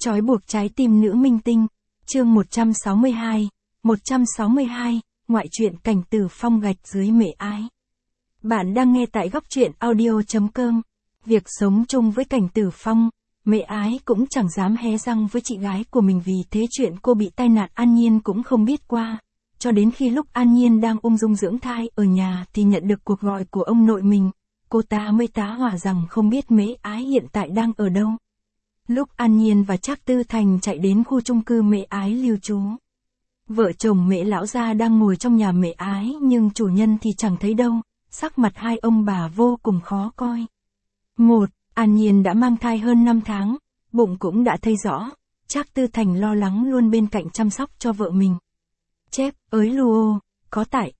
Trói buộc trái tim nữ minh tinh, chương 162, 162, ngoại truyện Cảnh Tử Phong gạch dưới mễ ái. Bạn đang nghe tại góc truyện audio.com. Việc sống chung với Cảnh Tử Phong, mễ ái cũng chẳng dám hé răng với chị gái của mình vì thế chuyện cô bị tai nạn An Nhiên cũng không biết qua. Cho đến khi lúc An Nhiên đang ung dung dưỡng thai ở nhà thì nhận được cuộc gọi của ông nội mình, cô ta mới tá hỏa rằng không biết mễ ái hiện tại đang ở đâu. Lúc An Nhiên và Trác Tư Thành chạy đến khu chung cư mễ ái lưu trú. Vợ chồng mễ lão gia đang ngồi trong nhà mễ ái nhưng chủ nhân thì chẳng thấy đâu, sắc mặt hai ông bà vô cùng khó coi. An Nhiên đã mang thai hơn 5 tháng, bụng cũng đã thấy rõ, Trác Tư Thành lo lắng luôn bên cạnh chăm sóc cho vợ mình. Chép, ới luo, có tại,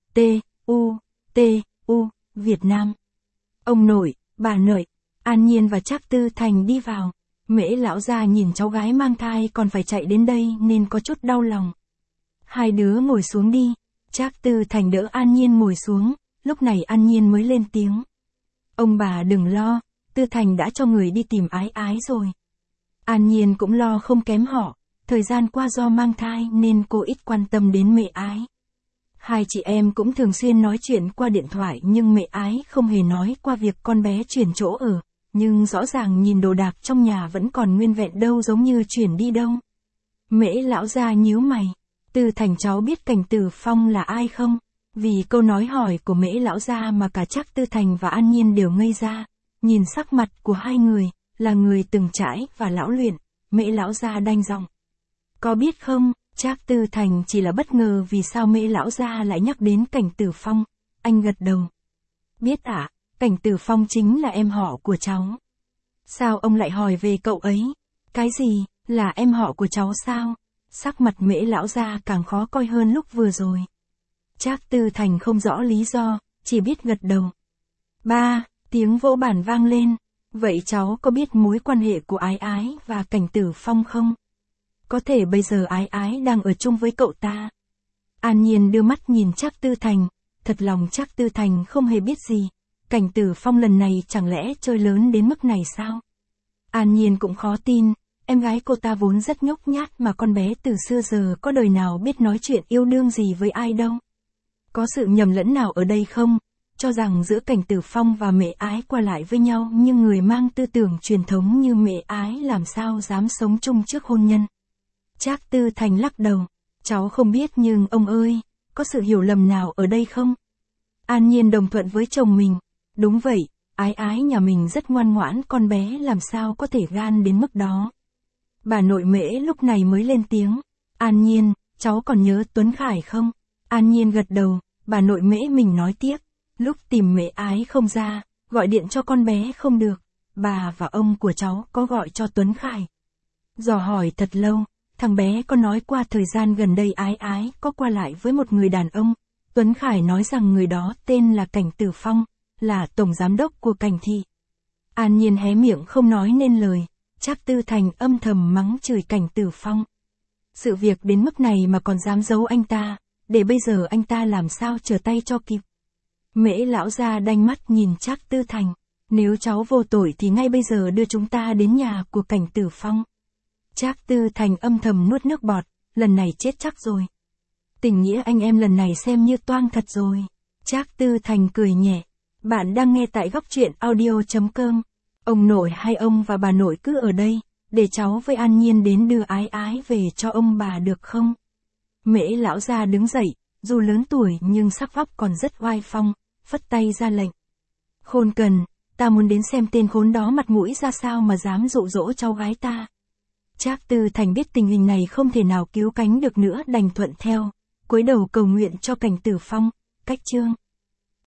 T.U. Việt Nam. Ông nội, bà nội, An Nhiên và Trác Tư Thành đi vào. Mễ lão gia nhìn cháu gái mang thai còn phải chạy đến đây nên có chút đau lòng. Hai đứa ngồi xuống đi. Trác Tư Thành đỡ An Nhiên ngồi xuống, lúc này An Nhiên mới lên tiếng. Ông bà đừng lo, Tư Thành đã cho người đi tìm ái ái rồi. An Nhiên cũng lo không kém họ, thời gian qua do mang thai nên cô ít quan tâm đến mẹ ái. Hai chị em cũng thường xuyên nói chuyện qua điện thoại nhưng mẹ ái không hề nói qua việc con bé chuyển chỗ ở. Nhưng rõ ràng nhìn đồ đạc trong nhà vẫn còn nguyên vẹn đâu giống như chuyển đi đâu. Mễ lão gia nhíu mày. Tư Thành cháu biết Cảnh Tử Phong là ai không? Vì câu nói hỏi của mễ lão gia mà cả Trác Tư Thành và An Nhiên đều ngây ra. Nhìn sắc mặt của hai người, là người từng trải và lão luyện, mễ lão gia đanh giọng. Có biết không, Trác Tư Thành chỉ là bất ngờ vì sao mễ lão gia lại nhắc đến Cảnh Tử Phong. Anh gật đầu. Biết ạ. Cảnh Tử Phong chính là em họ của cháu. Sao ông lại hỏi về cậu ấy? Cái gì, là em họ của cháu sao? Sắc mặt mễ lão gia càng khó coi hơn lúc vừa rồi. Trác Tư Thành không rõ lý do, chỉ biết gật đầu. Ba, tiếng vỗ bàn vang lên. Vậy cháu có biết mối quan hệ của ái ái và Cảnh Tử Phong không? Có thể bây giờ ái ái đang ở chung với cậu ta. An Nhiên đưa mắt nhìn Trác Tư Thành, thật lòng Trác Tư Thành không hề biết gì. Cảnh Tử Phong lần này chẳng lẽ chơi lớn đến mức này sao? An Nhiên cũng khó tin, em gái cô ta vốn rất nhút nhát mà con bé từ xưa giờ có đời nào biết nói chuyện yêu đương gì với ai đâu. Có sự nhầm lẫn nào ở đây không? Cho rằng giữa Cảnh Tử Phong và mẹ ái qua lại với nhau nhưng người mang tư tưởng truyền thống như mẹ ái làm sao dám sống chung trước hôn nhân. Trác Tư Thành lắc đầu, cháu không biết nhưng ông ơi, có sự hiểu lầm nào ở đây không? An Nhiên đồng thuận với chồng mình. Đúng vậy, ái ái nhà mình rất ngoan ngoãn, con bé làm sao có thể gan đến mức đó. Bà nội mễ lúc này mới lên tiếng. An Nhiên, cháu còn nhớ Tuấn Khải không? An Nhiên gật đầu, bà nội mễ mình nói tiếp. Lúc tìm mễ ái không ra, gọi điện cho con bé không được. Bà và ông của cháu có gọi cho Tuấn Khải. Dò hỏi thật lâu, thằng bé có nói qua thời gian gần đây ái ái có qua lại với một người đàn ông. Tuấn Khải nói rằng người đó tên là Cảnh Tử Phong, là tổng giám đốc của Cảnh thị. An Nhiên hé miệng không nói nên lời, Trác Tư Thành âm thầm mắng chửi Cảnh Tử Phong. Sự việc đến mức này mà còn dám giấu anh ta, để bây giờ anh ta làm sao trở tay cho kịp. Mễ lão gia đanh mắt nhìn Trác Tư Thành, nếu cháu vô tội thì ngay bây giờ đưa chúng ta đến nhà của Cảnh Tử Phong. Trác Tư Thành âm thầm nuốt nước bọt, lần này chết chắc rồi. Tình nghĩa anh em lần này xem như toang thật rồi. Trác Tư Thành cười nhẹ. Bạn đang nghe tại góc truyện audio.com. Ông nội hay ông và bà nội cứ ở đây, để cháu với An Nhiên đến đưa ái ái về cho ông bà được không? Mễ lão gia đứng dậy, dù lớn tuổi nhưng sắc vóc còn rất oai phong, phất tay ra lệnh. Khôn Cần, ta muốn đến xem tên khốn đó mặt mũi ra sao mà dám dụ dỗ cháu gái ta. Trác Tư Thành biết tình hình này không thể nào cứu cánh được nữa đành thuận theo, cúi đầu cầu nguyện cho Cảnh Tử Phong. Cách chương